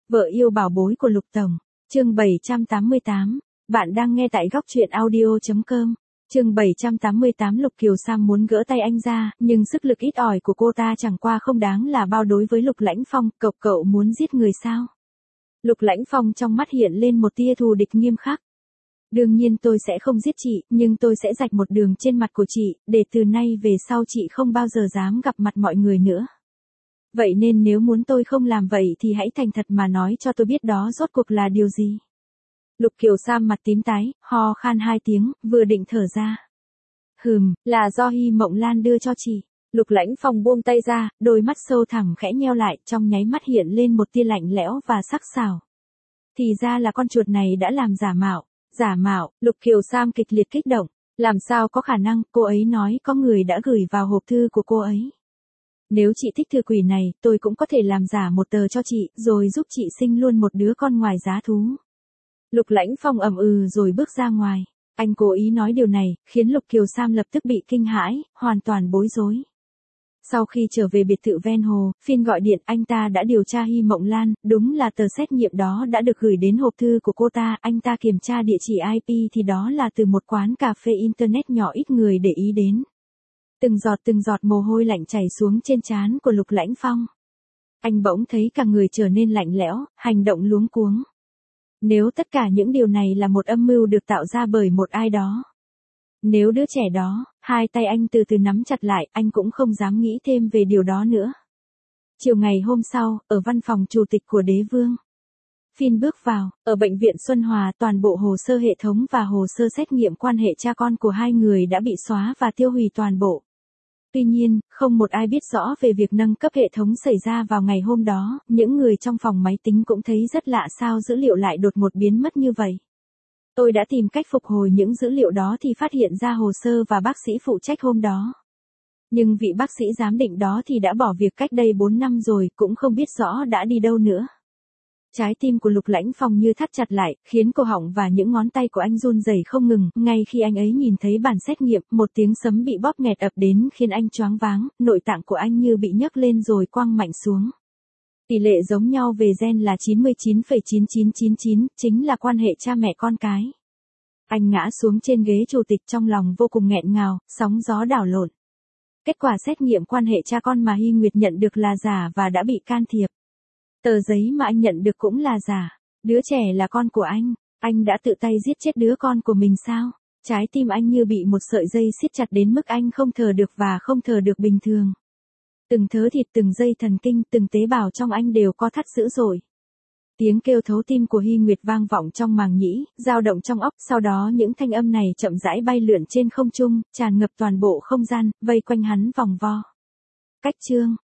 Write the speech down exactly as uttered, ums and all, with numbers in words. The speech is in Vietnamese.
Vợ yêu bảo bối của Lục Tổng. Chương bảy trăm tám mươi tám. Bạn đang nghe tại góc truyện audio chấm com. Chương bảy trăm tám mươi tám. Lục Kiều Sam muốn gỡ tay anh ra, nhưng sức lực ít ỏi của cô ta chẳng qua không đáng là bao đối với Lục Lãnh Phong. Cậu cậu muốn giết người sao? Lục Lãnh Phong trong mắt hiện lên một tia thù địch nghiêm khắc. Đương nhiên tôi sẽ không giết chị, nhưng tôi sẽ rạch một đường trên mặt của chị, để từ nay về sau chị không bao giờ dám gặp mặt mọi người nữa. Vậy nên nếu muốn tôi không làm vậy thì hãy thành thật mà nói cho tôi biết đó rốt cuộc là điều gì. Lục Kiều Sam mặt tím tái, ho khan hai tiếng, vừa định thở ra. Hừm, là do Hy Mộng Lan đưa cho chị. Lục Lãnh Phong buông tay ra, đôi mắt sâu thẳm khẽ nheo lại, trong nháy mắt hiện lên một tia lạnh lẽo và sắc sảo. Thì ra là con chuột này đã làm giả mạo. Giả mạo, Lục Kiều Sam kịch liệt kích động. Làm sao có khả năng, cô ấy nói có người đã gửi vào hộp thư của cô ấy. Nếu chị thích thư quỷ này, tôi cũng có thể làm giả một tờ cho chị, rồi giúp chị sinh luôn một đứa con ngoài giá thú. Lục Lãnh Phong ầm ừ rồi bước ra ngoài. Anh cố ý nói điều này, khiến Lục Kiều Sam lập tức bị kinh hãi, hoàn toàn bối rối. Sau khi trở về biệt thự ven hồ, Phiên gọi điện, anh ta đã điều tra Hy Mộng Lan, đúng là tờ xét nghiệm đó đã được gửi đến hộp thư của cô ta, anh ta kiểm tra địa chỉ i pê thì đó là từ một quán cà phê internet nhỏ ít người để ý đến. Từng giọt từng giọt mồ hôi lạnh chảy xuống trên trán của Lục Lãnh Phong. Anh bỗng thấy cả người trở nên lạnh lẽo, hành động luống cuống. Nếu tất cả những điều này là một âm mưu được tạo ra bởi một ai đó. Nếu đứa trẻ đó, hai tay anh từ từ nắm chặt lại, anh cũng không dám nghĩ thêm về điều đó nữa. Chiều ngày hôm sau, ở văn phòng chủ tịch của Đế Vương. Phiên bước vào, ở bệnh viện Xuân Hòa toàn bộ hồ sơ hệ thống và hồ sơ xét nghiệm quan hệ cha con của hai người đã bị xóa và tiêu hủy toàn bộ. Tuy nhiên, không một ai biết rõ về việc nâng cấp hệ thống xảy ra vào ngày hôm đó, những người trong phòng máy tính cũng thấy rất lạ sao dữ liệu lại đột ngột biến mất như vậy. Tôi đã tìm cách phục hồi những dữ liệu đó thì phát hiện ra hồ sơ và bác sĩ phụ trách hôm đó. Nhưng vị bác sĩ giám định đó thì đã bỏ việc cách đây bốn năm rồi, cũng không biết rõ đã đi đâu nữa. Trái tim của Lục Lãnh Phong như thắt chặt lại, khiến cổ họng và những ngón tay của anh run rẩy không ngừng, ngay khi anh ấy nhìn thấy bản xét nghiệm, một tiếng sấm bị bóp nghẹt ập đến khiến anh choáng váng, nội tạng của anh như bị nhấc lên rồi quăng mạnh xuống. Tỷ lệ giống nhau về gen là chín mươi chín phẩy chín chín chín chín, chính là quan hệ cha mẹ con cái. Anh ngã xuống trên ghế chủ tịch trong lòng vô cùng nghẹn ngào, sóng gió đảo lộn. Kết quả xét nghiệm quan hệ cha con mà Hy Nguyệt nhận được là giả và đã bị can thiệp. Tờ giấy mà anh nhận được cũng là giả. Đứa trẻ là con của anh. Anh đã tự tay giết chết đứa con của mình sao? Trái tim anh như bị một sợi dây siết chặt đến mức anh không thở được và không thở được bình thường. Từng thớ thịt, từng dây thần kinh, từng tế bào trong anh đều co thắt dữ dội. Tiếng kêu thấu tim của Hy Nguyệt vang vọng trong màng nhĩ, dao động trong óc, sau đó những thanh âm này chậm rãi bay lượn trên không trung, tràn ngập toàn bộ không gian, vây quanh hắn vòng vo. Cách chương,